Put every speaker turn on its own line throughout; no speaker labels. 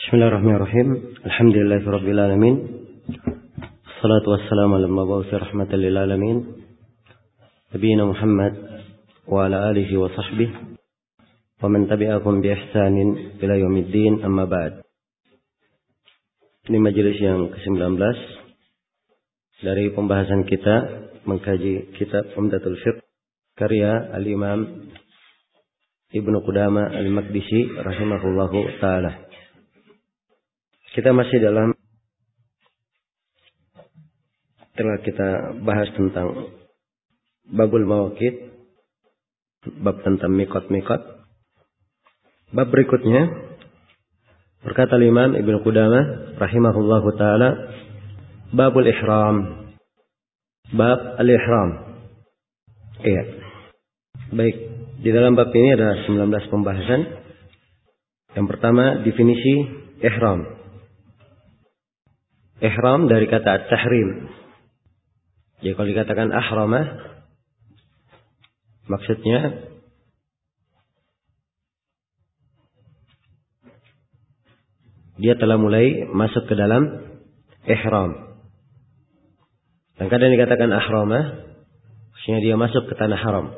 Bismillahirrahmanirrahim. Alhamdulillahirabbil alamin. Wassalatu wassalamu ala al-mab'uts rahmatan lil alamin. Nabiyina Muhammad wa ala alihi wa sahbihi wa man tabi'ahum bi ihsanin ila yaumiddin, amma ba'd. Ini majelis yang ke-19 dari pembahasan kita mengkaji kitab Umdatul Fiqh karya Al-Imam Ibnu Qudamah Al-Maqdisi rahimahullahu taala. Kita masih telah kita bahas tentang babul mawaqit, bab tentang mikot-mikot. Bab berikutnya berkata Imam Ibnu Qudamah rahimahullahu taala, babul ihram, bab al-ihram. Iya. Baik, di dalam bab ini ada 19 pembahasan. Yang pertama, definisi ihram. Ihram dari kata tahrim. Jadi kalau dikatakan ahramah, maksudnya dia telah mulai masuk ke dalam ihram. Dan kadang dikatakan ahramah, maksudnya dia masuk ke tanah haram.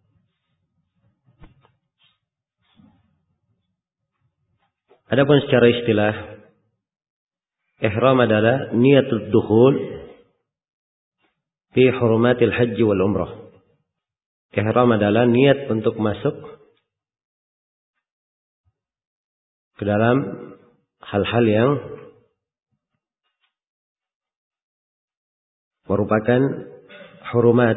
Adapun secara istilah, ihram adalah niatul dukhul fi hurumatil haji wal umrah. Ihram adalah niat untuk masuk ke dalam hal-hal yang merupakan hurumat,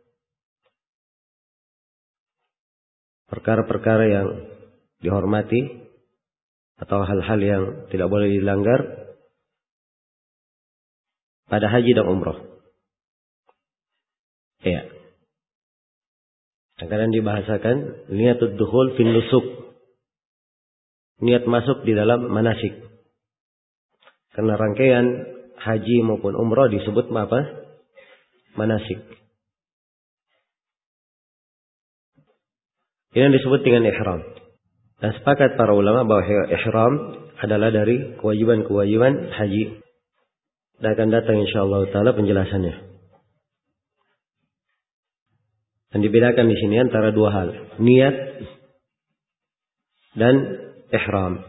perkara-perkara yang dihormati atau hal-hal yang tidak boleh dilanggar pada haji dan umrah. Ya. Kadang dibahasakan niatud dukhul fin nusuk. Niat masuk di dalam manasik. Karena rangkaian haji maupun umrah disebut apa? Manasik. Ini yang disebut dengan ihram. Dan sepakat para ulama bahwa ihram adalah dari kewajiban-kewajiban haji. Dan akan datang insyaallah taala penjelasannya. Dan dibedakan di sini antara dua hal, niat dan ihram.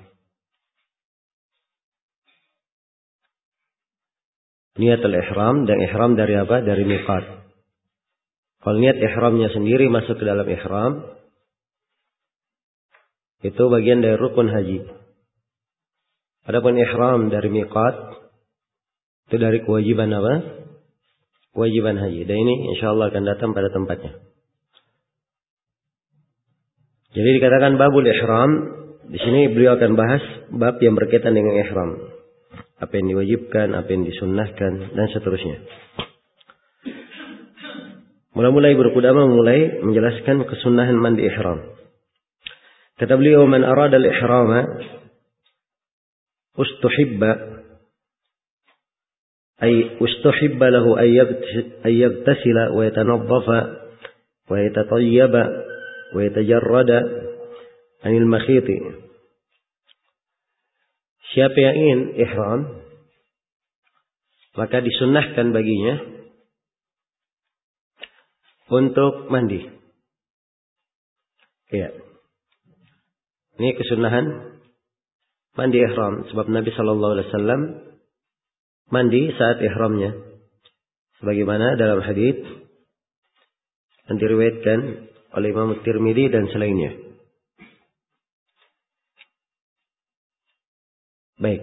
Niat al-ihram dan ihram dari apa? Dari miqat. Kalau niat ihramnya sendiri masuk ke dalam ihram, itu bagian dari rukun haji. Adapun ihram dari miqat, itu dari kewajiban apa? Kewajiban haji. Dan ini insyaallah akan datang pada tempatnya. Jadi dikatakan babul ihram, di sini beliau akan bahas bab yang berkaitan dengan ihram. Apa yang diwajibkan, apa yang disunnahkan, dan seterusnya. Mula-mula Ibnu Qudamah mulai menjelaskan kesunahan mandi ihram. Kata beliau, man arada al-ihrama ustuhibba له أن يغتسل ويتنظف ويتطيب ويتجرد عن المخيط. Siapa yang ingin ihram, maka disunnahkan baginya untuk mandi. Ya. Ini kesunahan mandi ihram, sebab Nabi sallallahu alaihi wasallam mandi saat ihramnya, sebagaimana dalam hadits yang diriwayatkan oleh Imam Tirmidzi dan selainnya. Baik.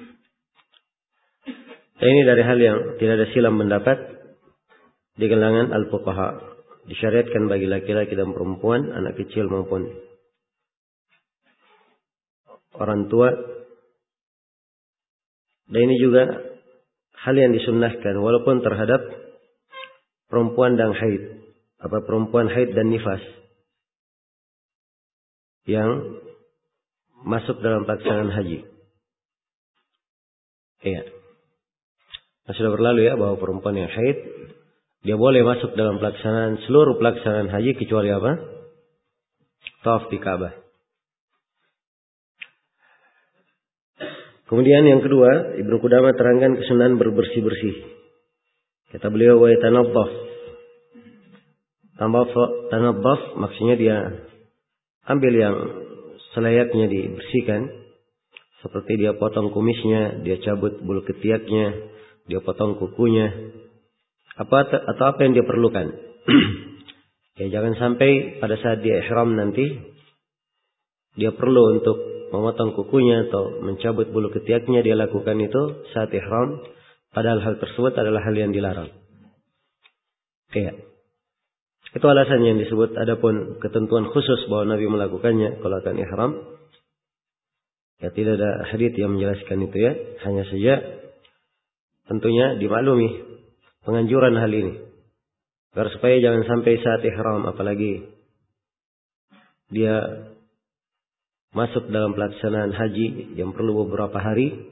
Dan ini dari hal yang tidak ada silam pendapat di kalangan al-fuqaha. Disyariatkan bagi laki-laki dan perempuan, anak kecil maupun orang tua. Dan ini juga hal yang disunnahkan walaupun terhadap perempuan dan haid, perempuan haid dan nifas yang masuk dalam pelaksanaan haji. Iya. Nah, sudah berlalu ya bahwa perempuan yang haid dia boleh masuk dalam seluruh pelaksanaan haji kecuali apa? Tawaf di Ka'bah. Kemudian yang kedua, Ibnu Qudamah terangkan kesunahan berbersih-bersih. Kata beliau, wa yatanaddaf. Tanaddaf maksudnya dia ambil yang selayaknya dibersihkan. Seperti dia potong kumisnya, dia cabut bulu ketiaknya, dia potong kukunya. Atau apa yang dia perlukan. Ya, jangan sampai pada saat dia ihram nanti, dia perlu untuk memotong kukunya atau mencabut bulu ketiaknya, dia lakukan itu saat ihram, padahal hal tersebut adalah hal yang dilarang. Ya. Itu alasan yang disebut. Adapun ketentuan khusus bahwa Nabi melakukannya kalau akan ihram, ya tidak ada hadits yang menjelaskan itu ya. Hanya saja tentunya dimaklumi penganjuran hal ini. Agar supaya jangan sampai saat ihram, apalagi dia masuk dalam pelaksanaan haji yang perlu beberapa hari,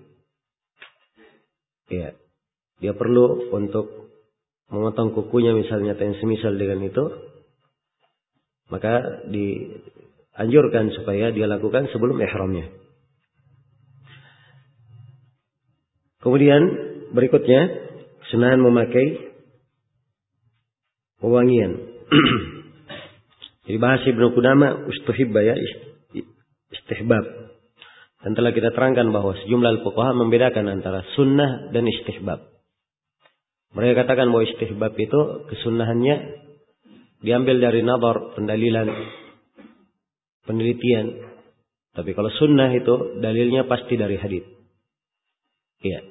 ya, dia perlu untuk memotong kukunya misalnya, atau yang semisal dengan itu, maka dianjurkan supaya dia lakukan sebelum ihramnya. Kemudian berikutnya, kesunahan memakai wewangian. Jadi bahasa Ibnu Qudamah ustuhibba ya, istihbab. Dan telah kita terangkan bahwa sejumlah fuqaha membedakan antara sunnah dan istihbab. Mereka katakan bahwa istihbab itu kesunahannya diambil dari nazar, pendalilan, penelitian. Tapi kalau sunnah itu dalilnya pasti dari hadits. Iya.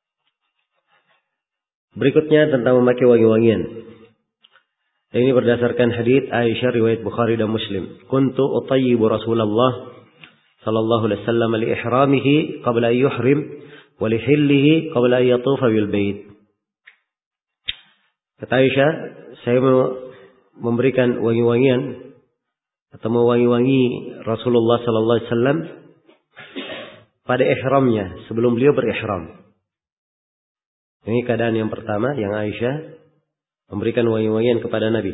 Berikutnya tentang memakai wangi-wangian. Dan ini berdasarkan hadits Aisyah riwayat Bukhari dan Muslim. Kuntu utayyibu Rasulullah sallallahu alaihi wasallam li ihramihi qabla an yuhrim wa li hillihi qabla an yatufa bil bait. Kata Aisyah, saya memberikan wangi-wangian atau mewangi-wangi Rasulullah sallallahu alaihi wasallam pada ihramnya, sebelum beliau berihram. Ini keadaan yang pertama yang Aisyah memberikan wangi-wangian kepada Nabi.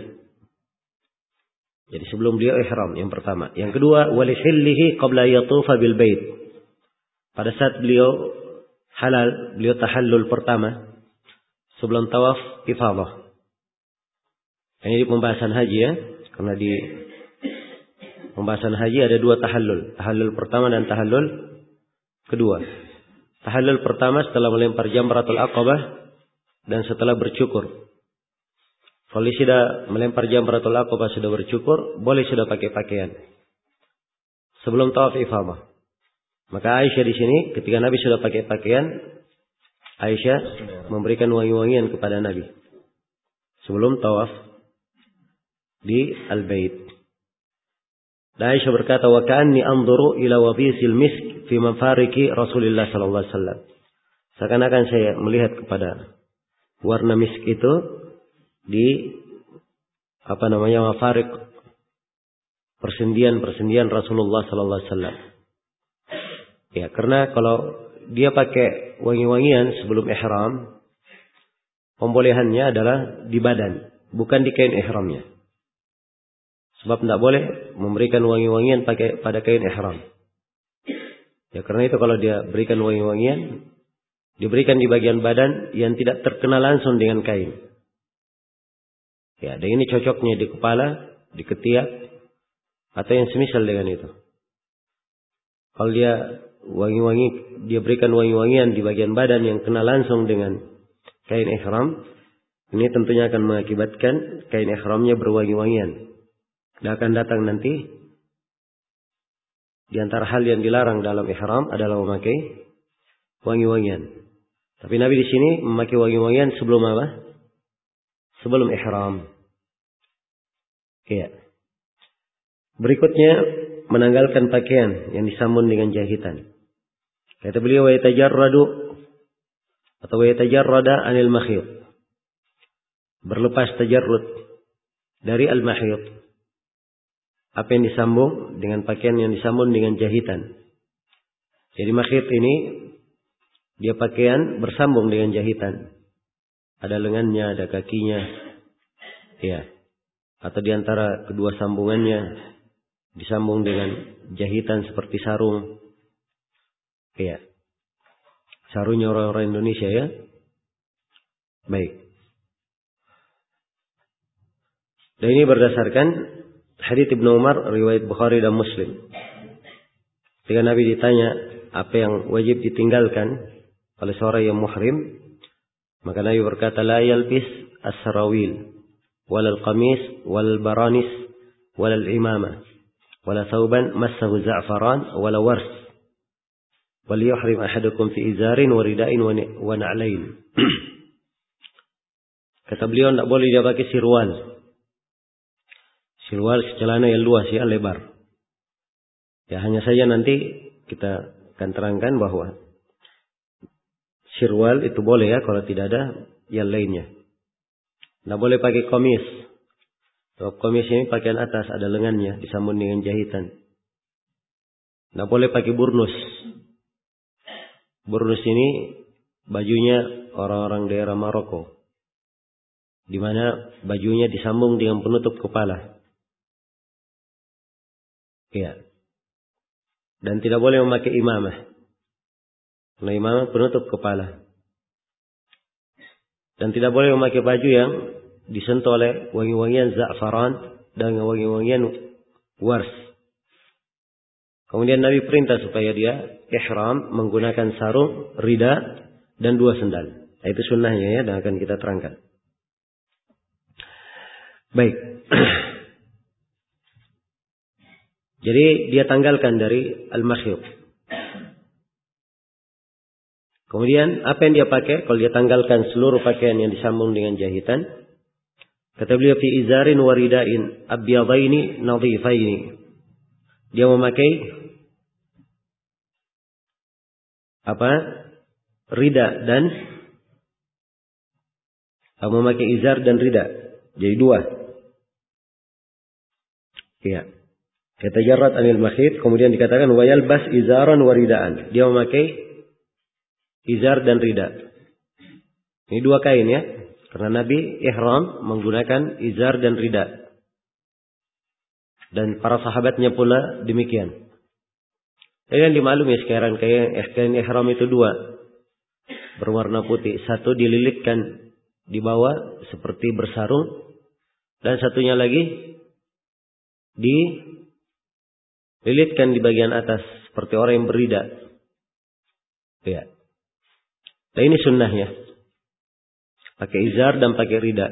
Jadi sebelum beliau ihram, yang pertama. Yang kedua, walihillihi qabla yatufa bil bait. Pada saat beliau halal, beliau tahallul pertama sebelum tawaf ifadah. Ini di pembahasan haji ya, karena di pembahasan haji ada dua tahallul. Tahallul pertama dan tahallul kedua. Tahallul pertama setelah melempar jamratul aqabah dan setelah bercukur. Kalau sudah melempar jamratul aqabah, sudah bercukur, boleh sudah pakai pakaian sebelum tawaf ifadah. Maka Aisyah di sini ketika Nabi sudah pakai pakaian, Aisyah memberikan wangi-wangian kepada Nabi sebelum tawaf di al-bait. Dan Aisyah berkata, "Wa ka'anni anzuru ila wabisil misk fi mafariki Rasulullah sallallahu alaihi wasallam." Seakan-akan saya melihat kepada warna misk itu di mafarik, persendian Rasulullah sallallahu alaihi wasallam. Ya, karena kalau dia pakai wangi-wangian sebelum ihram, pembolehannya adalah di badan, bukan di kain ihramnya. Sebab tidak boleh memberikan wangi-wangian pada kain ihram. Ya, karena itu kalau dia berikan wangi-wangian, diberikan di bagian badan yang tidak terkena langsung dengan kain. Ya, dan ini cocoknya di kepala, di ketiak, atau yang semisal dengan itu. Kalau dia berikan wangi-wangian di bagian badan yang kena langsung dengan kain ihram, ini tentunya akan mengakibatkan kain ihramnya berwangi-wangian. Dan akan datang nanti di antara hal yang dilarang dalam ihram adalah memakai wangi-wangian. Tapi Nabi di sini memakai wangi-wangian sebelum apa? Sebelum ihram. Ya. Berikutnya menanggalkan pakaian yang disambung dengan jahitan. Kata beliau, wa yatajarradu atau wa yatajarrada anil makhiyat. Berlepas tajarrud dari al-makhiyat. Apa yang disambung dengan pakaian yang disambung dengan jahitan. Jadi makhiyat ini dia pakaian bersambung dengan jahitan. Ada lengannya, ada kakinya. Ya. Atau di antara kedua sambungannya disambung dengan jahitan seperti sarung. Ya. Sarungnya orang-orang Indonesia ya. Baik. Dan ini berdasarkan hadits Ibnu Umar riwayat Bukhari dan Muslim. Ketika Nabi ditanya apa yang wajib ditinggalkan oleh seorang yang muhrim, maka Nabi berkata, la yalbis as-sarawil walal qamis walal baranis walal imamah wala thawban massahu za'faran wala wars wal yuhrim ahadukum fi izarin wa ridain wa na'lain. Kata beliau, tidak boleh dia pakai sirwal. Sirwal celana yang luas ya, lebar. Ya, hanya saja nanti kita akan terangkan bahwa sirwal itu boleh ya kalau tidak ada yang lainnya. Tidak boleh pakai komis. Kalau komis ini pakaian atas, ada lengannya, disambung dengan jahitan. Tidak boleh pakai burnus. Burnus ini bajunya orang-orang daerah Maroko, di mana bajunya disambung dengan penutup kepala. Ya. Dan tidak boleh memakai imamah. Karena imamah penutup kepala. Dan tidak boleh memakai baju yang disentuh oleh wangi-wangian za'faran dan wangi-wangian wars. Kemudian Nabi perintah supaya dia ihram menggunakan sarung, rida, dan 2 sendal. Nah, itu sunnahnya ya, dan akan kita terangkan. Baik. Jadi dia tanggalkan dari al-makhyub. Kemudian apa yang dia pakai? Kalau dia tanggalkan seluruh pakaian yang disambung dengan jahitan, kata beliau fi izarin wa ridain abyadaini nadhifaini. Dia memakai apa? Rida dan memakai izar dan rida. Jadi 2. Iya. Yatajarrad anil makhid, kemudian dikatakan wa yalbas izaran wa ridaan. Dia memakai izar dan rida. Ini 2 kain ya. Karena Nabi ihram menggunakan izar dan rida. Dan para sahabatnya pula demikian. Yang dimaklumi sekarang kain ihram itu 2. Berwarna putih. Satu dililitkan di bawah seperti bersarung. Dan satunya lagi dililitkan di bagian atas seperti orang yang berrida. Ya. Nah, ini sunnahnya. Pakai izar dan pakai rida.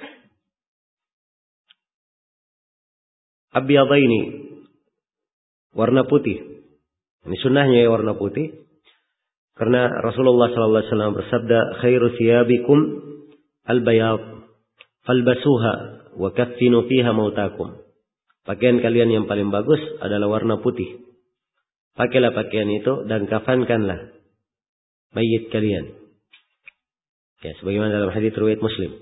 Abyadha ini warna putih. Ini sunnahnya ya, warna putih. Karena Rasulullah SAW bersabda, khairu thiyabikum al-bayad falbasuha wa kaffinu fiha mautakum. Pakaian kalian yang paling bagus adalah warna putih. Pakailah pakaian itu dan kafankanlah mayit kalian. Ya, sebagaimana dalam hadits riwayat Muslim.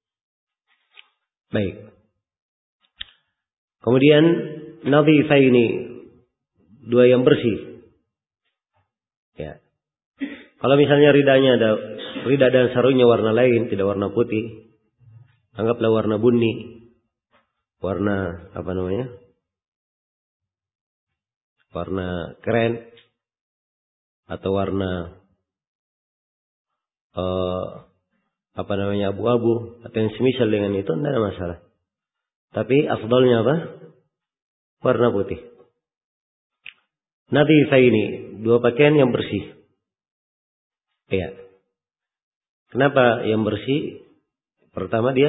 Baik. Kemudian nadhifaini, 2 yang bersih. Ya. Kalau misalnya ridanya ada rida dan sarungnya warna lain, tidak warna putih, anggaplah warna bunni. Warna apa namanya? Warna keren atau warna abu-abu atau yang semisal dengan itu, tidak ada masalah. Tapi afdalnya apa? Warna putih. Nadhifaini, 2 pakaian yang bersih. Ya. Kenapa yang bersih? Pertama dia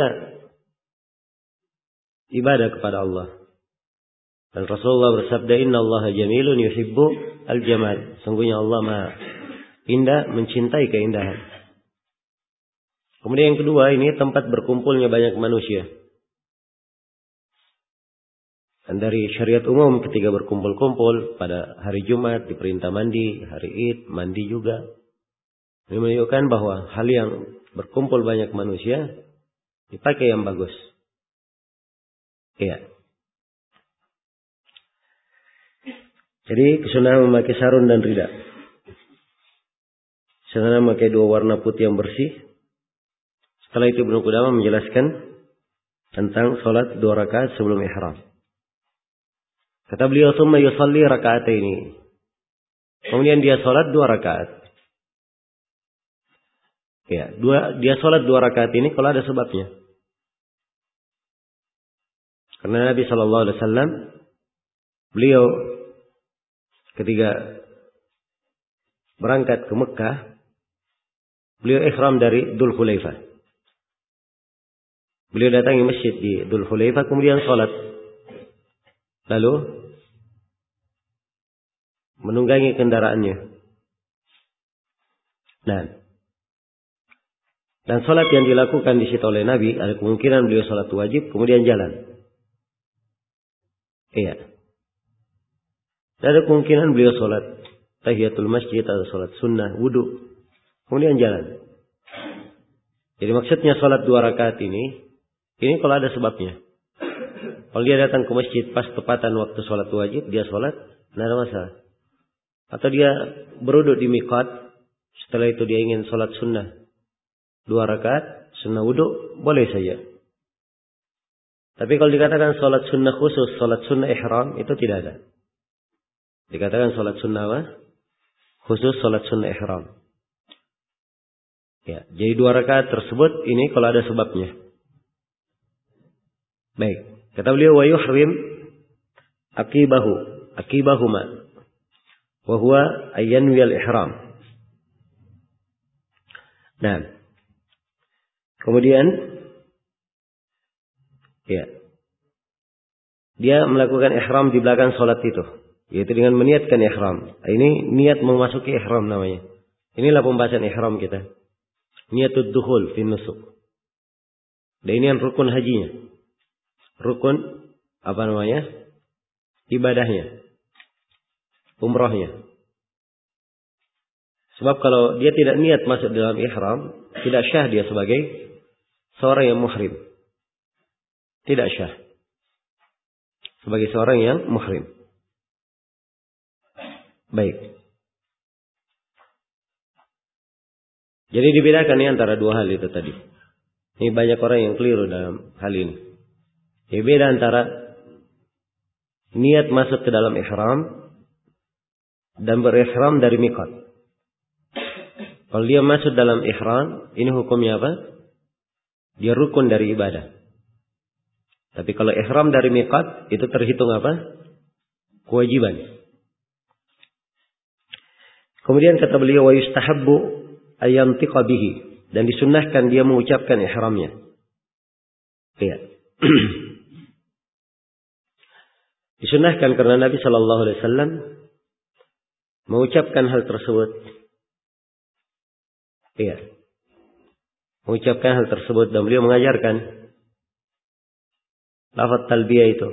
ibadah kepada Allah. Dan Rasulullah bersabda, Inna Allah jamilun yuhibbu al-jamal. Sungguhnya Allah Maha indah, mencintai keindahan. Kemudian yang kedua, ini tempat berkumpulnya banyak manusia. Dan dari syariat umum ketika berkumpul-kumpul pada hari Jumat diperintah mandi, hari Id mandi juga. Ini menunjukkan bahwa hal yang berkumpul banyak manusia dipakai yang bagus. Iya. Jadi kesunahan memakai sarung dan rida. Kesunahan memakai 2 warna putih yang bersih. Setelah itu Ibnu Qudamah menjelaskan tentang salat 2 rakaat sebelum ihram. Kata beliau, "Tsumma yusalli raka'ataini." Kemudian dia salat 2 rakaat. Ya, dia sholat 2 rakaat ini kalau ada sebabnya. Karena Nabi Shallallahu Alaihi Wasallam beliau ketika berangkat ke Mekah, beliau ihram dari Dzul Hulaifah. Beliau datangi masjid di Dzul Hulaifah, kemudian sholat. Lalu menunggangi kendaraannya. Nah, dan sholat yang dilakukan di situ oleh Nabi, ada kemungkinan beliau sholat wajib, kemudian jalan. Iya. Dan ada kemungkinan beliau sholat tahiyatul masjid atau sholat sunnah, wudu, kemudian jalan. Jadi maksudnya sholat 2 rakaat ini kalau ada sebabnya. Kalau dia datang ke masjid pas tepatan waktu sholat wajib, dia sholat, tidak ada masalah. Atau dia beruduk di miqat, setelah itu dia ingin sholat sunnah 2 rakaat, sunnah wudu, boleh saja. Tapi kalau dikatakan sholat sunnah khusus, sholat sunnah ihram, itu tidak ada. Dikatakan sholat sunnah apa? Khusus sholat sunnah ihram. Ya, jadi 2 rakaat tersebut ini kalau ada sebabnya. Baik, kata beliau wa yuhrim akibahuma wa huwa ayyanwi al-ihram. Nah, kemudian ya, dia melakukan ihram di belakang sholat itu, yaitu dengan meniatkan ihram. Ini niat memasuki ihram namanya. Inilah pembahasan ihram kita. Niatud dukhul fi nusuk. Dan ini yang rukun hajinya. Rukun apa namanya? Ibadahnya. Umrahnya. Sebab kalau dia tidak niat masuk dalam ihram, tidak syah dia sebagai seorang yang muhrim. Tidak syah sebagai seorang yang muhrim. Baik. Jadi dibedakan ini antara 2 hal itu tadi. Ini banyak orang yang keliru dalam hal ini. Jadi beda antara niat masuk ke dalam ihram dan berihram dari miqat. Kalau dia masuk dalam ihram, ini hukumnya apa? Dia rukun dari ibadah. Tapi kalau ihram dari miqat, itu terhitung apa? Kewajiban. Kemudian kata beliau wa yustahabbu ayantiqa bihi, dan disunnahkan dia mengucapkan ihramnya. Iya. Disunnahkan karena Nabi Shallallahu Alaihi Wasallam mengucapkan hal tersebut. Iya. Mengucapkan hal tersebut dan beliau mengajarkan lafaz talbiyah itu.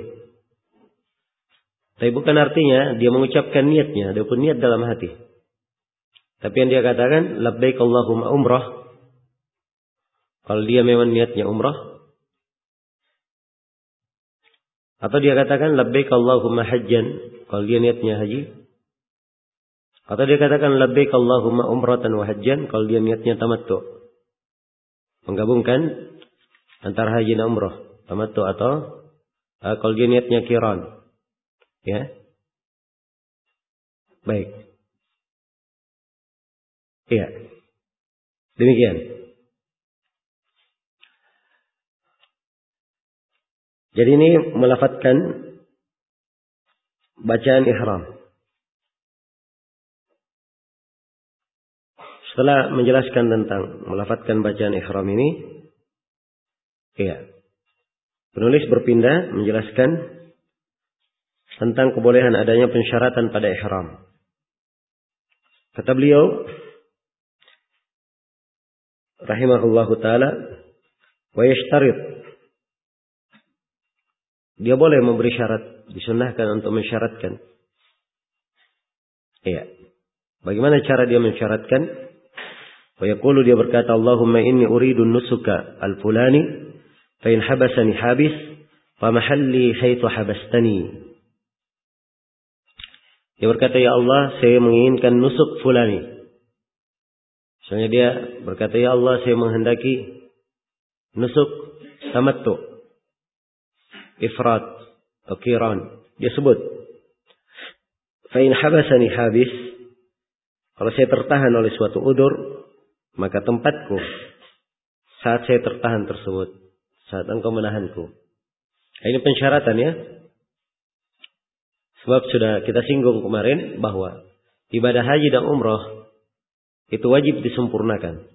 Tapi bukan artinya dia mengucapkan niatnya, dia pun niat dalam hati. Tapi yang dia katakan labbaik Allahumma umrah. Kalau dia memang niatnya umrah. Atau dia katakan labbaik Allahumma hajjan. Kalau dia niatnya haji. Atau dia katakan labbaik Allahumma umratan wa hajjan. Kalau dia niatnya tamattu. Menggabungkan antara haji dan umrah. Tamattu atau kalau dia niatnya qiran. Ya. Baik. Iya. Demikian. Jadi ini melafadzkan bacaan ihram. Setelah menjelaskan tentang melafadzkan bacaan ihram ini, ya, penulis berpindah menjelaskan tentang kebolehan adanya pensyaratan pada ihram. Kata beliau, rahimahullahu ta'ala, wa yashtarit. Dia boleh memberi syarat, disunnahkan untuk mensyaratkan. Iya. Bagaimana cara dia mensyaratkan? Wa yaqulu, dia berkata, Allahumma inni uridu nusuka al-fulani, fa in habasani habis, fa mahalli haitsu habastani. Dia berkata, ya Allah, saya menginginkan nusuk fulani. Misalnya dia berkata, ya Allah, saya menghendaki nusuk tamattu, ifrat atau qiran. Dia sebut, fa in habasani habis, kalau saya tertahan oleh suatu udzur, maka tempatku saat saya tertahan tersebut, saat engkau menahanku. Ini pensyaratan ya. Sebab sudah kita singgung kemarin bahwa ibadah haji dan umrah itu wajib disempurnakan.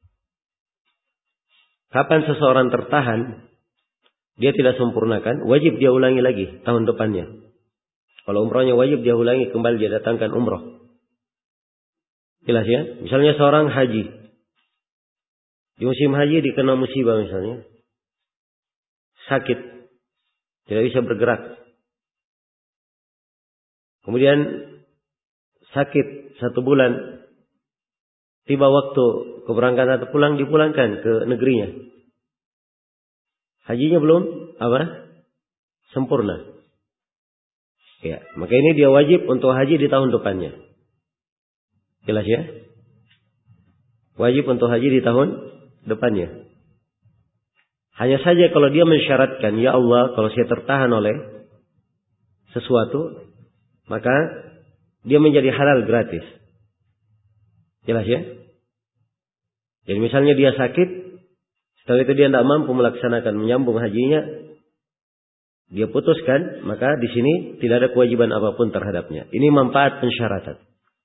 Kapan seseorang tertahan, dia tidak sempurnakan, wajib dia ulangi lagi tahun depannya. Kalau umrahnya wajib dia ulangi, kembali dia datangkan umrah. Jelas ya? Misalnya seorang haji. Di musim haji dikena musibah misalnya. Sakit. Tidak bisa bergerak. Kemudian sakit 1 bulan. Tiba waktu keberangkatan atau pulang, dipulangkan ke negerinya. Hajinya belum sempurna. Ya, maka ini dia wajib untuk haji di tahun depannya. Jelas ya? Wajib untuk haji di tahun depannya. Hanya saja kalau dia mensyaratkan, ya Allah, kalau saya tertahan oleh sesuatu, maka dia menjadi halal gratis. Jelas ya? Jadi misalnya dia sakit, setelah itu dia tidak mampu melaksanakan menyambung hajinya, dia putuskan, maka di sini tidak ada kewajiban apapun terhadapnya. Ini manfaat pensyaratan.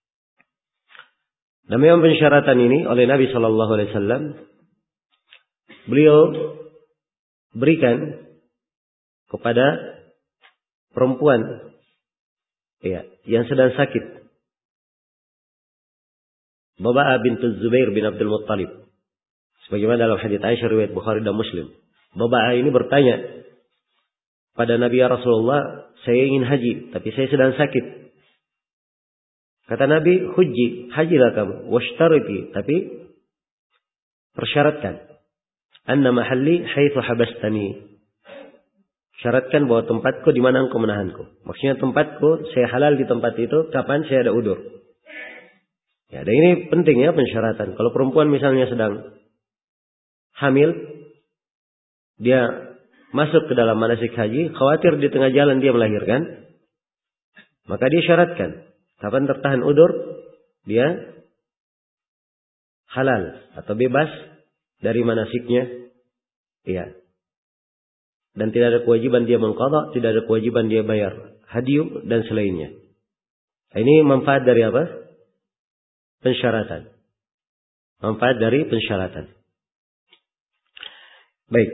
Dan memang pensyaratan ini oleh Nabi Shallallahu Alaihi Wasallam, beliau berikan kepada perempuan yang sedang sakit. Baba'ah bintu Zubair bin Abdul Muttalib. Sebagaimana dalam hadits Aisyah riwayat Bukhari dan Muslim. Baba'ah ini bertanya pada Nabi, ya Rasulullah, saya ingin haji, tapi saya sedang sakit. Kata Nabi, hujji, hajilah kamu. Washtariti, tapi persyaratkan. Anna mahalli haitsu habastani. Syaratkan bahwa tempatku di mana engkau menahanku. Maksudnya tempatku, saya halal di tempat itu kapan saya ada udzur. Ya, dan ini penting ya pensyaratan. Kalau perempuan misalnya sedang hamil, dia masuk ke dalam manasik haji, khawatir di tengah jalan dia melahirkan, maka dia syaratkan kapan tertahan udzur, dia halal atau bebas dari manasiknya. Iya. Dan tidak ada kewajiban dia mengqadha, tidak ada kewajiban dia bayar hadiyu dan selainnya. Ini manfaat dari apa? Pensyaratan. Manfaat dari pensyaratan. Baik.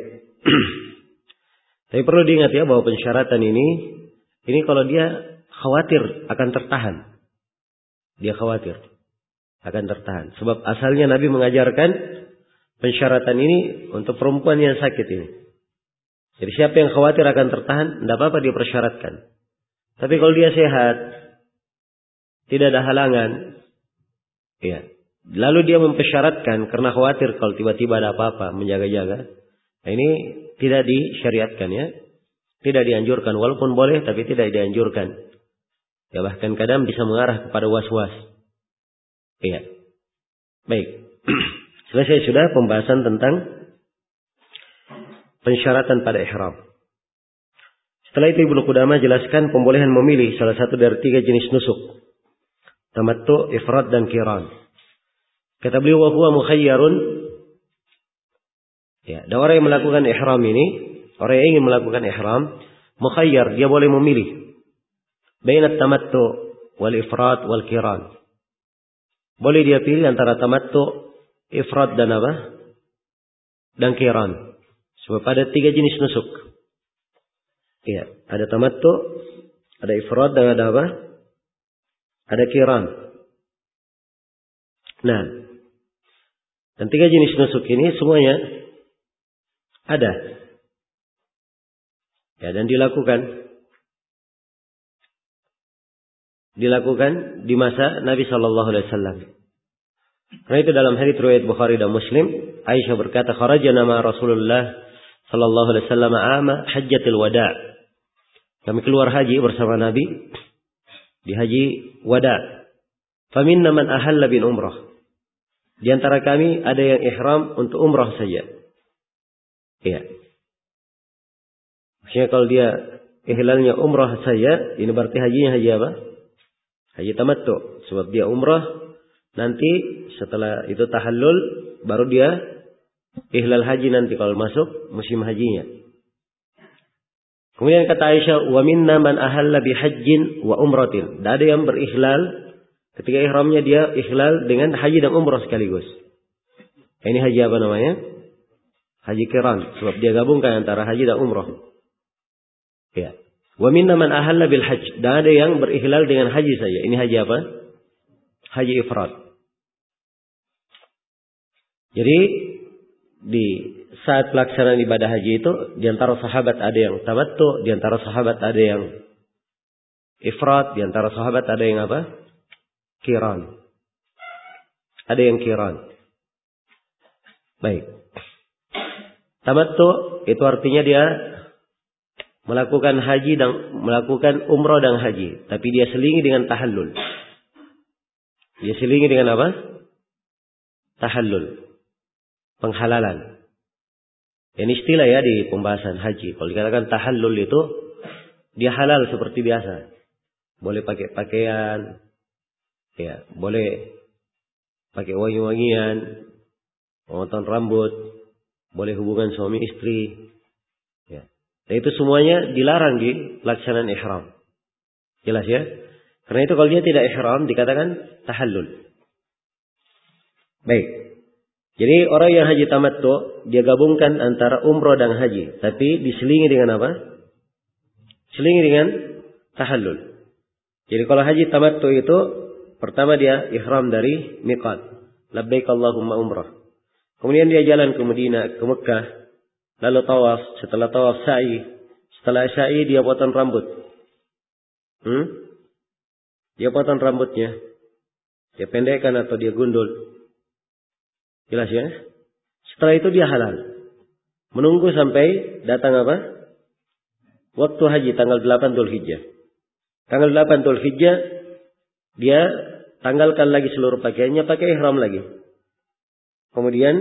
Tapi perlu diingat ya bahwa pensyaratan ini kalau dia khawatir akan tertahan. Dia khawatir akan tertahan. Sebab asalnya Nabi mengajarkan pensyaratan ini untuk perempuan yang sakit ini. Jadi siapa yang khawatir akan tertahan, tidak apa-apa dia persyaratkan. Tapi kalau dia sehat, tidak ada halangan, ya, lalu dia mempersyaratkan karena khawatir kalau tiba-tiba ada apa-apa, menjaga-jaga. Nah, ini tidak disyariatkan ya. Tidak dianjurkan. Walaupun boleh tapi tidak dianjurkan. Ya, bahkan kadang bisa mengarah kepada was-was. Iya. Baik. Selesai sudah pembahasan tentang pensyaratan pada ihram. Setelah itu Ibnu Qudamah jelaskan pembolehan memilih salah satu dari 3 jenis nusuk. Tamattu, ifrad dan qiran. Kata beliau, wa huwa mukhayyarun. Ya, dan orang yang melakukan ihram ini, orang yang ingin melakukan ihram, mukhayyar, dia boleh memilih baina tamattu wal ifrad wal qiran. Boleh dia pilih antara tamattu, ifrad dan apa? Dan qiran. Sebab ada 3 jenis nusuk. Ya, ada tamattu, ada ifrad dan ada apa? Ada qiran. Nah, dan 3 jenis nusuk ini semuanya ada. Ya, dan dilakukan di masa Nabi Shallallahu Alaihi Wasallam. Karena itu dalam hadits riwayat Bukhari dan Muslim, Aisyah berkata, "Kharajna ma Rasulullah Shallallahu Alaihi Wasallam ama hajjatil wada'." Kami keluar haji bersama Nabi di haji wada'. Faminna man ahalla bin umrah. Di antara kami ada yang ihram untuk umrah saja. Iya. Maksudnya kalau dia ihlalnya umrah saja, ini berarti hajinya haji apa? Haji tamattu. Sebab dia umrah Nanti setelah itu tahallul baru dia ihlal haji nanti kalau masuk musim hajinya. Kemudian kata Aisyah, wa minna man ahalla bihajjin wa umratin. Ada yang berihlal ketika ihramnya dia ihlal dengan haji dan umrah sekaligus. Ini haji apa namanya? Haji qiran, sebab dia gabungkan antara haji dan umrah. Ya. Wa minna man ahalla bil hajj. Dan ada yang berihlal dengan haji saja. Ini haji apa? Haji ifrad. Jadi di saat pelaksanaan ibadah haji itu di antara sahabat ada yang tamattu, di antara sahabat ada yang ifrad, di antara sahabat ada yang apa? Qiran. Ada yang qiran. Baik. Tamattu itu artinya dia melakukan haji dan melakukan umrah dan haji, tapi dia selingi dengan tahallul. Dia selingi dengan apa? Tahallul. Penghalalan. Ini istilah ya di pembahasan haji. Kalau dikatakan tahallul itu dia halal seperti biasa. Boleh pakai pakaian, ya, boleh pakai wangi-wangian, memotong rambut, boleh hubungan suami istri, ya. Dan itu semuanya dilarang di pelaksanaan ihram. Jelas ya? Karena itu kalau dia tidak ihram dikatakan tahallul. Baik. Jadi orang yang haji tamattu dia gabungkan antara umrah dan haji, tapi diselingi dengan apa? Selingi dengan tahallul. Jadi kalau haji tamattu itu pertama dia ihram dari miqat. Labbaik Allahumma umrah. Kemudian dia jalan ke Madinah, ke Mekah, lalu tawaf, setelah tawaf sa'i, setelah sa'i dia potong rambut. Dia potong rambutnya. Dia pendekkan atau dia gundul. Jelas ya? Setelah itu dia halal. Menunggu sampai datang apa? Waktu haji tanggal 8 Dzulhijjah. Tanggal 8 Dzulhijjah dia tanggalkan lagi seluruh pakaiannya, pakai ihram lagi. Kemudian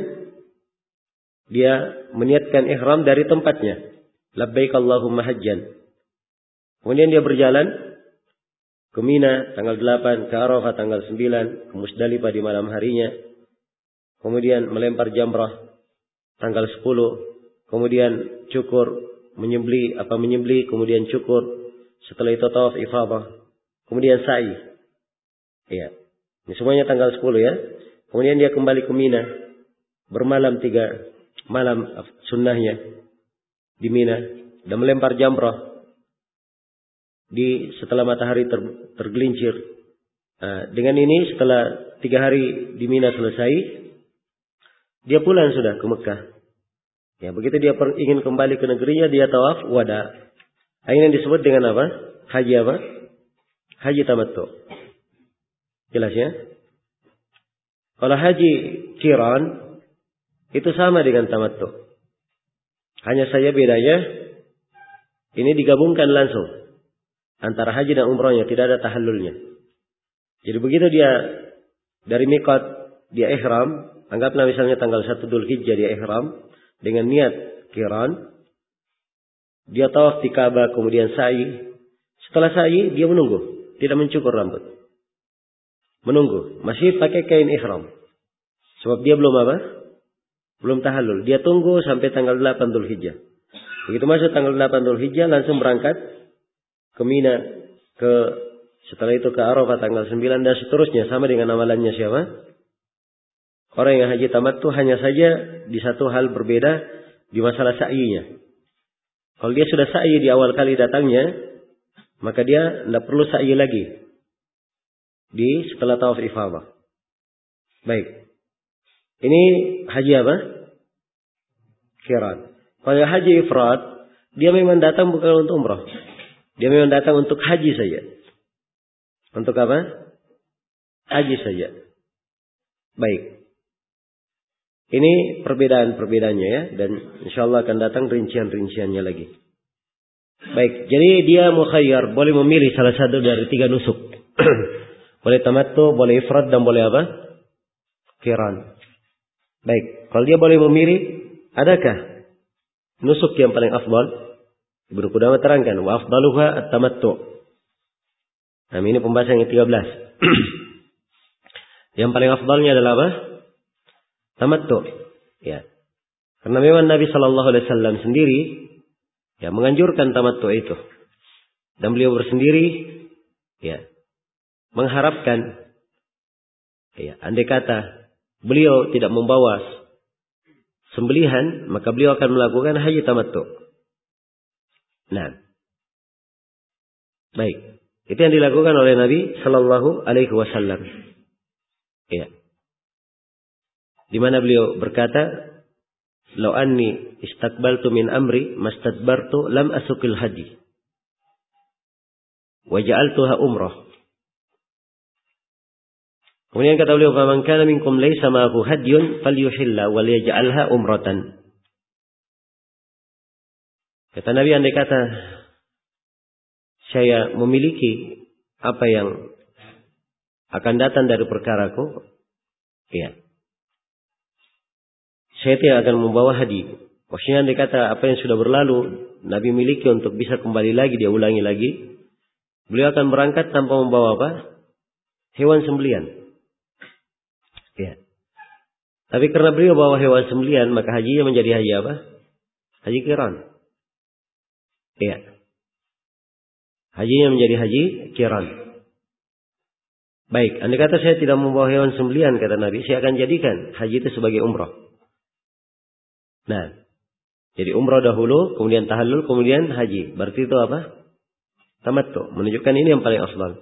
dia meniatkan ihram dari tempatnya. Labbaik Allahumma hajjan. Kemudian dia berjalan ke Mina tanggal 8, ke Arafah tanggal 9, ke Musdalifah di malam harinya. Kemudian melempar jamrah tanggal 10, kemudian cukur, menyembelih, kemudian cukur, setelah itu tawaf ifadah, kemudian sa'i. Iya. Ini semuanya tanggal 10 ya. Kemudian dia kembali ke Mina, bermalam 3 malam sunnahnya di Mina dan melempar jamrah setelah matahari tergelincir. Nah, dengan ini setelah 3 hari di Mina selesai, dia pulang sudah ke Mekah. Ya, begitu dia ingin kembali ke negerinya, dia tawaf wada. Ini yang disebut dengan apa? Haji apa? Haji tamattu. Jelas ya? Kalau haji qiran itu sama dengan tamattu. Hanya saja bedanya ini digabungkan langsung antara haji dan umrahnya, tidak ada tahallulnya. Jadi begitu dia dari miqat dia ihram, anggaplah misalnya tanggal 1 Dzulhijjah dia ihram dengan niat qiran. Dia tawaf di Ka'bah kemudian sa'i. Setelah sa'i dia menunggu, tidak mencukur rambut. Menunggu, masih pakai kain ihram. Sebab dia belum apa? Belum tahallul. Dia tunggu sampai tanggal 8 Dzulhijjah. Begitu masuk tanggal 8 Dzulhijjah langsung berangkat ke Mina, setelah itu ke Arafah tanggal 9 dan seterusnya, sama dengan amalannya siapa? Orang yang haji tamattu, hanya saja di satu hal berbeda di masalah sa'inya. Kalau dia sudah sa'i di awal kali datangnya, maka dia tidak perlu sa'i lagi setelah tawaf ifadah. Baik. Ini haji apa? Qiran. Kalau haji ifrad, dia memang datang bukan untuk umrah. Dia memang datang untuk haji saja. Untuk apa? Haji saja. Baik. Ini perbedaan-perbedaannya ya. Dan insyaAllah akan datang rincian-rinciannya lagi. Baik. Jadi dia mukhayyar. Boleh memilih salah satu dari 3 nusuk. Boleh tamattu, boleh ifrad, dan boleh apa? Qiran. Baik. Kalau dia boleh memilih, adakah nusuk yang paling afdal? Ibnu Qudamah terangkan. Wa afdaluha at-tamattu. Nah, ini pembahasan yang 13. Yang paling afdalnya adalah apa? Tamattu. Ya. Karena memang Nabi Shallallahu Alaihi Wasallam sendiri ya menganjurkan tamattu itu. Dan beliau bersendiri ya mengharapkan ya andai kata beliau tidak membawa sembelihan, maka beliau akan melakukan haji tamattu. Nah, baik. Itu yang dilakukan oleh Nabi Shallallahu Alaihi Wasallam. Ya. Di mana beliau berkata, "Lau anni istakbaltu min amri mastadbartu lam asukil haji. Wa ja'altuha umrah." Kemudian kata beliau, "Faman kana minkum laisa ma'ahu hadyun falyuhilla wal yaj'alha umratan." Kata Nabi, andai kata saya memiliki apa yang akan datang dari perkaraku, ya, saya tidak akan membawa hadi. Maksudnya andai kata apa yang sudah berlalu Nabi miliki untuk bisa kembali lagi, dia ulangi lagi, beliau akan berangkat tanpa membawa apa? Hewan sembelian. Ya. Tapi karena beliau bawa hewan sembelian, maka hajinya menjadi haji apa? Haji qiran. Ya. Hajinya menjadi haji qiran. Baik, andai kata saya tidak membawa hewan sembelian, kata Nabi, saya akan jadikan haji itu sebagai umrah. Nah, jadi umrah dahulu, kemudian tahallul, kemudian haji. Berarti itu apa? Tamattu. Menunjukkan ini yang paling afdal.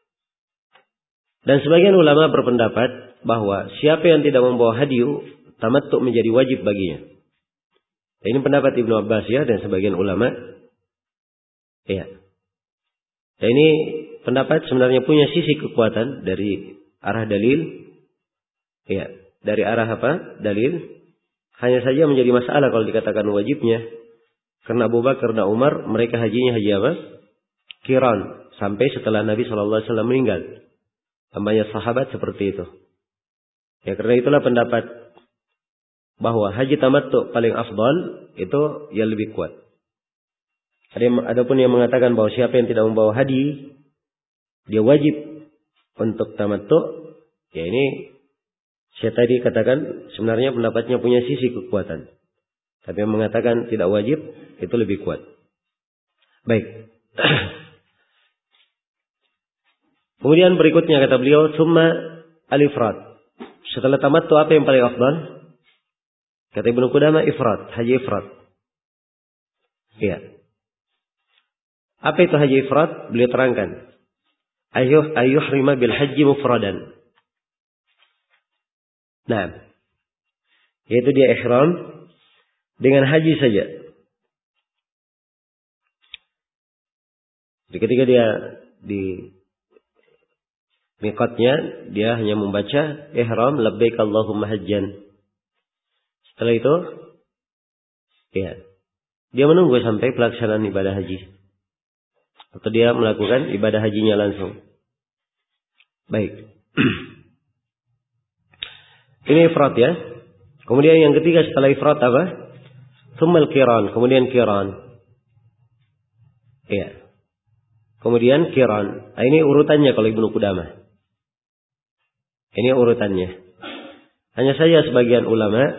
Dan sebagian ulama berpendapat bahwa siapa yang tidak membawa hadiyu, tamattu menjadi wajib baginya. Ini pendapat Ibnu Abbas ya, dan sebagian ulama. Ya. Dan ini pendapat sebenarnya punya sisi kekuatan dari arah dalil. Ya, dari arah apa? Dalil. Hanya saja menjadi masalah kalau dikatakan wajibnya. Karena Abu Bakar dan Umar, mereka hajinya haji apa? Qiran. Sampai setelah Nabi SAW meninggal. Banyak sahabat seperti itu. Ya, karena itulah pendapat bahwa haji tamattu paling afdal itu yang lebih kuat. Adapun yang mengatakan bahwa siapa yang tidak membawa hadi, dia wajib untuk tamattu. Ya, ini saya tadi katakan sebenarnya pendapatnya punya sisi kekuatan. Tapi yang mengatakan tidak wajib itu lebih kuat. Baik. Kemudian berikutnya kata beliau, summa al-ifrad. Setelah tamattu apa yang paling afdal? Kata Ibnu Qudamah, ifrad, haji ifrad. Iya. Apa itu haji ifrad? Beliau terangkan. Ayyuhrima bil haji mufradan. Nah, yaitu dia ihram dengan haji saja. Jadi ketika dia di miqatnya, dia hanya membaca ihram labbaik Allahumma hajjan. Setelah itu, ya, dia menunggu sampai pelaksanaan ibadah haji. Atau dia melakukan ibadah hajinya langsung. Baik. Ini ifrat ya. Kemudian yang ketiga setelah ifrat apa? Tsummal qiran. Kemudian qiran. Ya. Kemudian qiran. Nah, ini urutannya kalau Ibnu Qudamah. Ini urutannya. Hanya saja sebagian ulama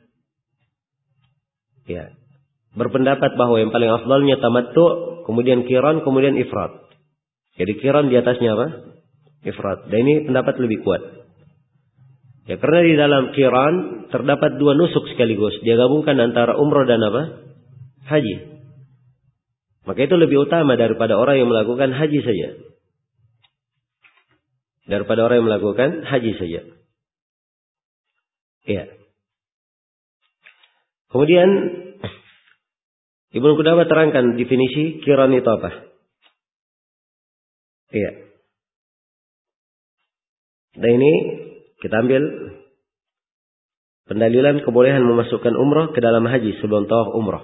ya berpendapat bahwa yang paling afdalnya tamattu, kemudian qiran, kemudian ifrat. Jadi qiran di atasnya apa? Ifrat. Dan ini pendapat lebih kuat. Ya, karena di dalam qiran terdapat dua nusuk sekaligus. Dia gabungkan antara umrah dan apa? Haji. Maka itu lebih utama daripada orang yang melakukan haji saja. Daripada orang yang melakukan haji saja. Ya. Kemudian Ibnu Qudamah terangkan definisi qiran itu apa? Iya. Dan ini kita ambil pendalilan kebolehan memasukkan umrah ke dalam haji sebelum tawaf umrah.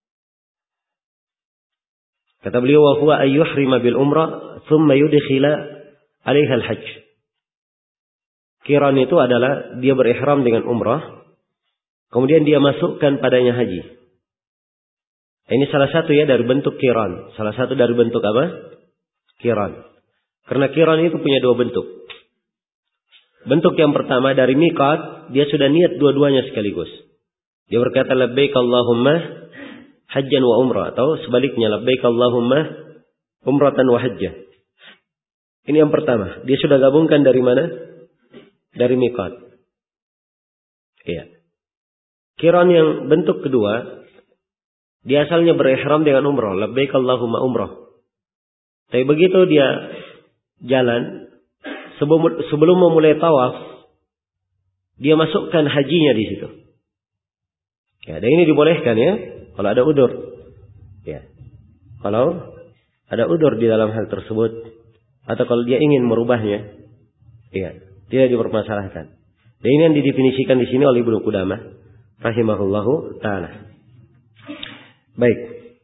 Kata beliau, wa huwa ayyuhrima bil umrah thumma yudkhila 'alaiha al-hajj. Qiran itu adalah dia berihram dengan umrah, kemudian dia masukkan padanya haji. Ini salah satu ya dari bentuk qiran. Salah satu dari bentuk apa? Qiran. Karena qiran itu punya dua bentuk. bentuk yang pertama dari miqat, dia sudah niat dua-duanya sekaligus. Dia berkata labbaik Allahumma hajjan wa umrah, atau sebaliknya labbaik Allahumma umratan wa hajjah. Ini yang pertama, dia sudah gabungkan dari mana? Dari miqat. Iya. Qiran yang bentuk kedua, dia asalnya berihram dengan umrah, labbaik Allahumma umrah. Tapi begitu dia jalan, sebelum memulai tawaf, dia masukkan hajinya di situ. Ya, dan ini dibolehkan ya, kalau ada udzur. Ya. Kalau ada udzur di dalam hal tersebut, atau kalau dia ingin merubahnya, ya, tidak dipermasalahkan. Dan ini yang didefinisikan di sini oleh Ibnu Qudamah rahimahullahu taala. Baik.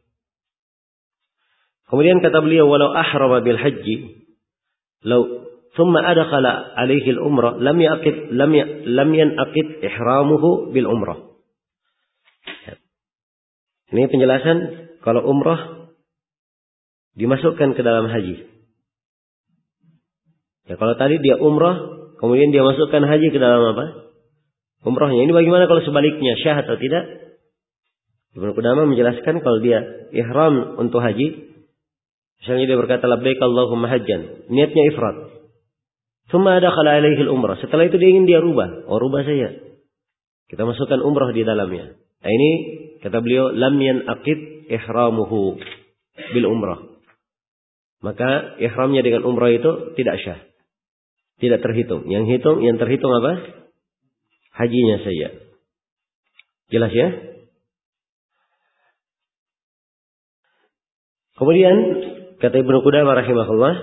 Kemudian kata beliau, walau ahrama bil haji, thumma adkhala alaihi al umrah, lam yanaqid ihramuhu bil umrah. Ini penjelasan kalau umrah dimasukkan ke dalam haji. Ya, kalau tadi dia umrah, kemudian dia masukkan haji ke dalam apa? Umrahnya. Ini bagaimana kalau sebaliknya, syah atau tidak? Ibnu Qudamah menjelaskan kalau dia ihram untuk haji, misalnya dia berkata labbaik Allahumma hajjan, niatnya ifrad. Tsumma adkhala alaihi al-umrah. Setelah itu dia ingin dia rubah. Oh, rubah saja. Kita masukkan umrah di dalamnya. Nah, ini kata beliau lam yanaqid ihramuhu bil umrah. Maka ihramnya dengan umrah itu tidak syah. Tidak terhitung. Yang terhitung apa? Hajinya saja. Jelas ya? Kemudian kata Ibnu Qudamah rahimahullah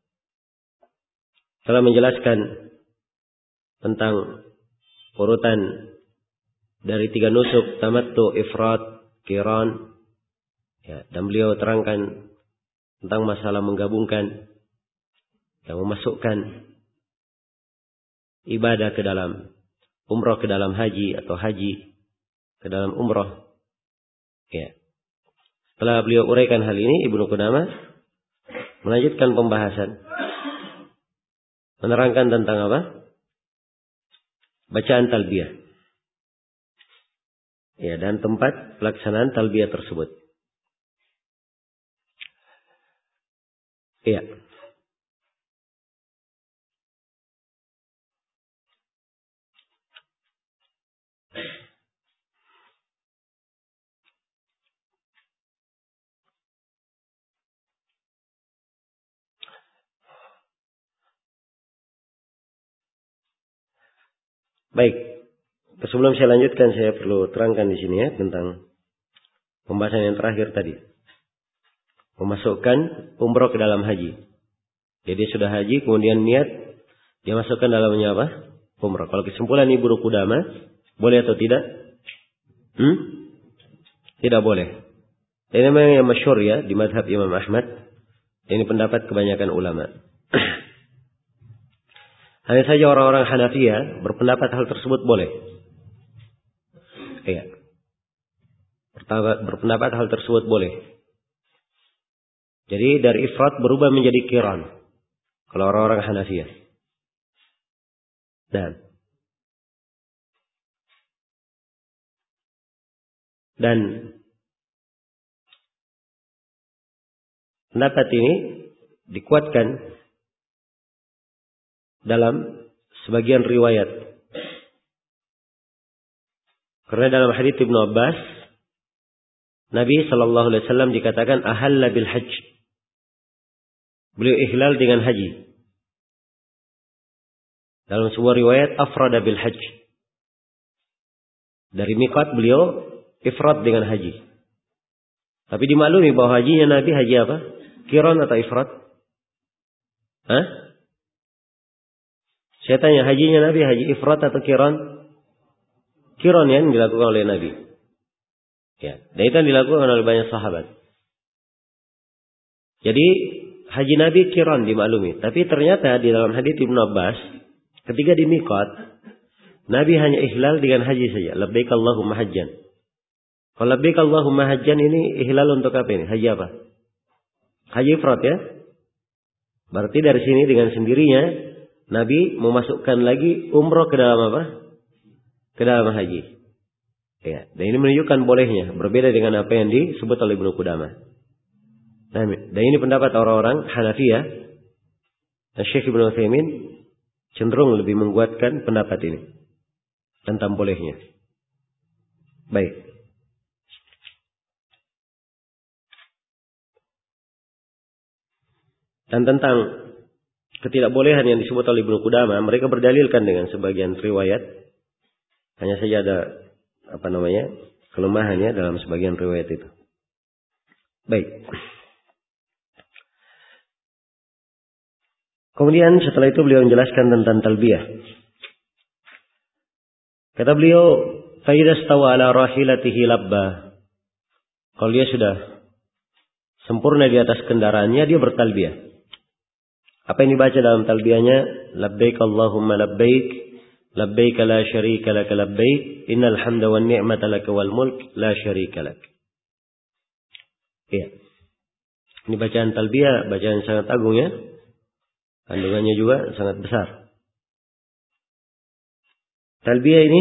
telah menjelaskan tentang urutan dari 3 nusuk, tamattu, ifrad, qiran. Ya, dan beliau terangkan tentang masalah menggabungkan, yang memasukkan ibadah ke dalam umrah, ke dalam haji, atau haji ke dalam umrah. Ya. Setelah beliau uraikan hal ini, Ibnu Qudamah melanjutkan pembahasan, menerangkan tentang apa? Bacaan talbiyah. Ya, dan tempat pelaksanaan talbiyah tersebut. Iya. Baik. Sebelum saya lanjutkan, saya perlu terangkan di sini ya tentang pembahasan yang terakhir tadi. Memasukkan umrah ke dalam haji. Jadi sudah haji, kemudian niat, dia masukkan dalamnya apa? Umrah. Kalau kesimpulan Ibnu Qudamah, boleh atau tidak? Tidak boleh. Ini memang yang masyhur ya di mazhab Imam Ahmad. Ini pendapat kebanyakan ulama. Hanya saja orang-orang Hanafiyah berpendapat hal tersebut boleh. Iya. Berpendapat hal tersebut boleh. Jadi dari ifrad berubah menjadi qiran. Kalau orang-orang Hanafiyah. Dan pendapat ini dikuatkan dalam sebagian riwayat. Karena dalam hadits Ibnu Abbas, Nabi sallallahu alaihi wasallam dikatakan ahalla bil hajj. Beliau ihlal dengan haji. Dalam sebuah riwayat afrada bil hajj. Dari miqat beliau ifrad dengan haji. Tapi dimaklumi bahwa hajinya Nabi haji apa? Qiran atau ifrad? Saya tanya, hajinya Nabi haji ifrad atau qiran? Qiran yang dilakukan oleh Nabi. Ya, dan itu yang dilakukan oleh banyak sahabat. Jadi haji Nabi qiran dimaklumi. Tapi ternyata di dalam hadits Ibnu Abbas, ketika di miqat, Nabi hanya ihlal dengan haji saja. Labbaik Allahumma hajjan. Kalau labbaik Allahumma hajjan ini ihlal untuk apa ini? Haji apa? Haji ifrad ya. Berarti dari sini dengan sendirinya Nabi memasukkan lagi umroh ke dalam apa? Ke dalam haji. Ya, dan ini menunjukkan bolehnya, berbeda dengan apa yang disebut oleh Ibnu Qudamah. Dan ini pendapat orang-orang Hanafiyah. Dan Syekh Ibnu Utsaimin cenderung lebih menguatkan pendapat ini tentang bolehnya. Baik. Dan tentang ketidakbolehan yang disebut oleh Ibnu Qudamah, mereka berdalilkan dengan sebagian riwayat. Hanya saja ada kelemahannya dalam sebagian riwayat itu. Baik. Kemudian setelah itu beliau menjelaskan tentang talbiyah. Kata beliau, fa idza stawa ala rahilatihi labba. Kalau dia sudah sempurna di atas kendaraannya, dia bertalbiyah. Apa yang dibaca dalam talbiyahnya? Labbaik Allahumma labbaik, labbaik la syarika lak labbaik, innal hamda wan ni'mata lak wal mulk la syarika lak. Iya. Ini bacaan talbiyah, bacaan sangat agung ya. Kandungannya juga sangat besar. Talbiyah ini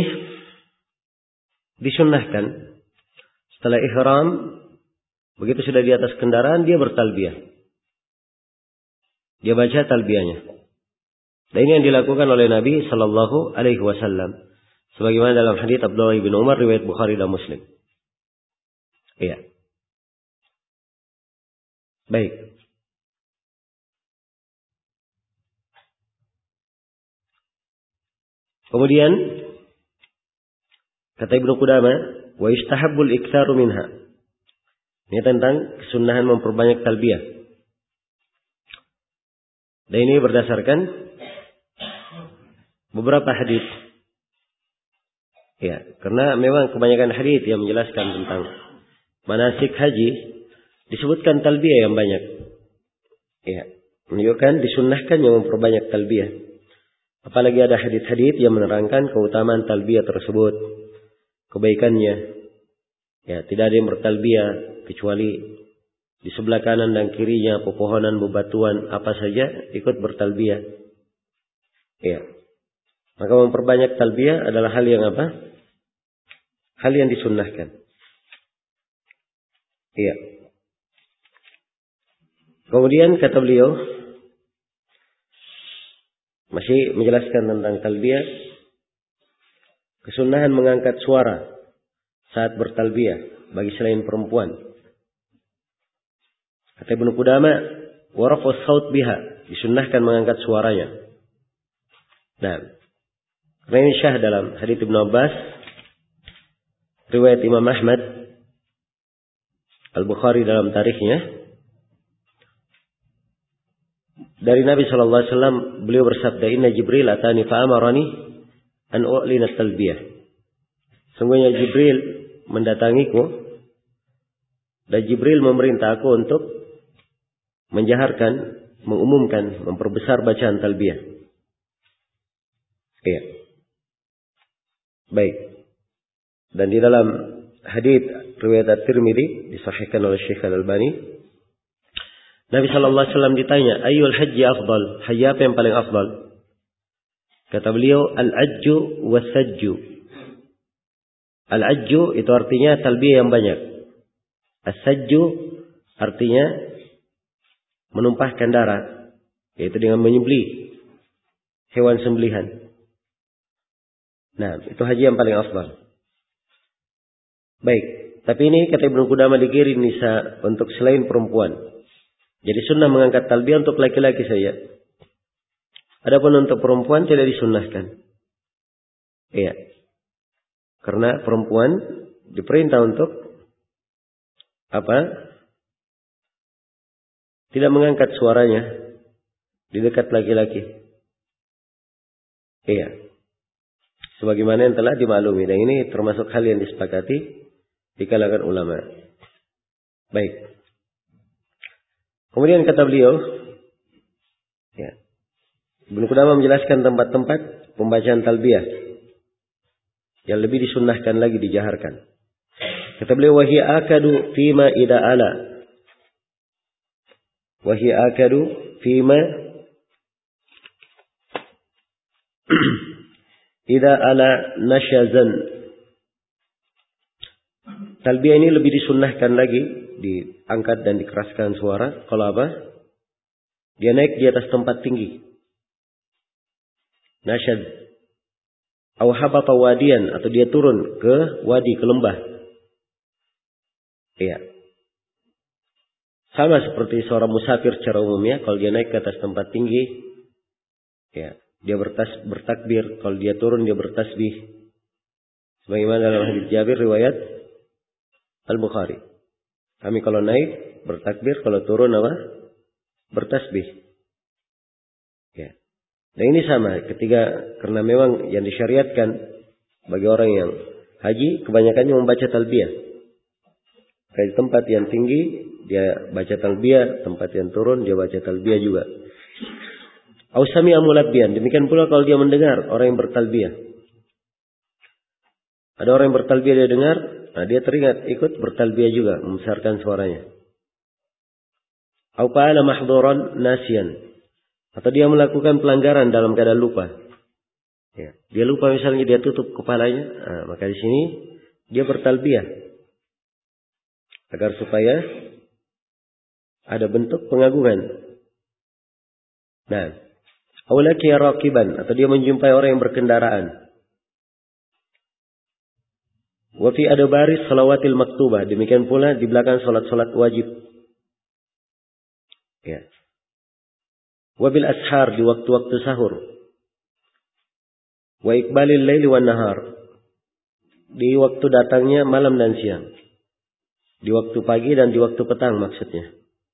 disunnahkan setelah ihram, begitu sudah di atas kendaraan dia bertalbiyah. Dia baca talbiyahnya. Dan ini yang dilakukan oleh Nabi sallallahu alaihi wasallam sebagaimana dalam hadits Abdullah bin Umar riwayat Bukhari dan Muslim. Iya. Baik. Kemudian kata Ibnu Qudamah, wa istahabbul iktsaru minha. Ini tentang kesunahan memperbanyak talbiyah. Dan ini berdasarkan beberapa hadis. Ya, karena memang kebanyakan hadis yang menjelaskan tentang manasik haji disebutkan talbiyah yang banyak. Ya, menunjukkan disunnahkan yang memperbanyak talbiyah. Apalagi ada hadis-hadis yang menerangkan keutamaan talbiyah tersebut, kebaikannya. Ya, tidak ada yang bertalbiyah kecuali di sebelah kanan dan kirinya pepohonan, bebatuan, apa saja ikut bertalbiyah. Ya. Maka memperbanyak talbiyah adalah hal yang apa? Hal yang disunnahkan. Iya. Kemudian kata beliau masih menjelaskan tentang talbiyah, kesunahan mengangkat suara saat bertalbiyah bagi selain perempuan. Kata Ibnu Qudamah, wa raf'us saut biha, disunnahkan mengangkat suaranya. Nah, karena ini syah dalam hadits Ibnu Abbas, riwayat Imam Ahmad, Al-Bukhari dalam tarikhnya, dari Nabi sallallahu alaihi wasallam beliau bersabda, "Inna Jibril atani fa amarani an u'lina talbiyah." Sungguhnya Jibril mendatangiku dan Jibril memerintah aku untuk menjaharkan, mengumumkan, memperbesar bacaan talbiyah. Iya. Baik. Dan di dalam hadits riwayat At-Tirmidzi disahihkan oleh Syekh Al-Albani, Nabi sallallahu alaihi wasallam ditanya, "Ayyul haji afdal?" Haji apa yang paling afdal? Kata beliau, "Al-ajju was-sajju." Al-ajju itu artinya talbiyah yang banyak. As-sajju artinya menumpahkan darah, yaitu dengan menyembelih hewan sembelihan. Nah, itu haji yang paling afdal. Baik, tapi ini kata Ibnu Qudamah dikirim nisa untuk selain perempuan. Jadi sunnah mengangkat talbiyah untuk laki-laki saja. Adapun untuk perempuan tidak disunnahkan. Iya. Karena perempuan diperintah untuk apa? Tidak mengangkat suaranya di dekat laki-laki. Iya. Sebagaimana yang telah dimaklumi. Dan ini termasuk hal yang disepakati di kalangan ulama. Baik. Kemudian kata beliau, ya, Ibnu Qudamah menjelaskan tempat-tempat pembacaan talbiyah yang lebih disunnahkan lagi, dijaharkan. Kata beliau, "Wa hiya akadu fima idza ala." Wa hiya akadu fima idza ala nasyazan. Talbiyah ini lebih disunnahkan lagi, diangkat dan dikeraskan suara. Kalau apa? Dia naik di atas tempat tinggi. Nasyad. Aw habata wadiyan, atau dia turun ke wadi, ke lembah. Iya. Sama seperti seorang musafir secara umumnya, kalau dia naik ke atas tempat tinggi, ya, dia bertakbir, kalau dia turun dia bertasbih. Sebagaimana dalam hadits Jabir riwayat Al-Bukhari. Kami kalau naik bertakbir, kalau turun apa? Bertasbih. Ya. Dan ini sama karena memang yang disyariatkan bagi orang yang haji kebanyakannya membaca talbiyah. Di tempat yang tinggi dia baca talbiyah, tempat yang turun dia baca talbiyah juga. Ausami amulabbian, demikian pula kalau dia mendengar orang yang bertalbiyah. Ada orang yang bertalbiyah dia dengar, nah dia teringat ikut bertalbiyah juga, membesarkan suaranya. Au qala mahdhuran nasiyan, atau dia melakukan pelanggaran dalam keadaan lupa. Ya, dia lupa misalnya dia tutup kepalanya, nah, maka di sini dia bertalbiyah agar supaya ada bentuk pengagungan. Nah, awlaki raqiban, atau dia menjumpai orang yang berkendaraan. Wa fi adbaris salawatil maktubah, demikian pula di belakang salat-salat wajib. Ya. Wa bil ashar, di waktu-waktu sahur. Wa iqbalil laili wan nahar, di waktu datangnya malam dan siang. Di waktu pagi dan di waktu petang maksudnya.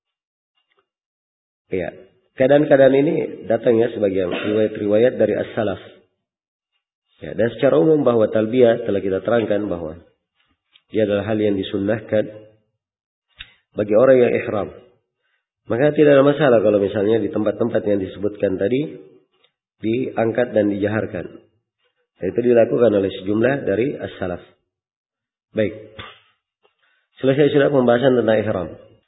Ya. Keadaan-keadaan ini datangnya sebagian riwayat-riwayat dari as-salaf. Ya, dan secara umum bahwa talbiyah telah kita terangkan bahwa dia adalah hal yang disunnahkan bagi orang yang ihram. Maka tidak ada masalah kalau misalnya di tempat-tempat yang disebutkan tadi diangkat dan dijaharkan. Dan itu dilakukan oleh sejumlah dari as-salaf. Baik. Selesai sudah pembahasan tentang ihram.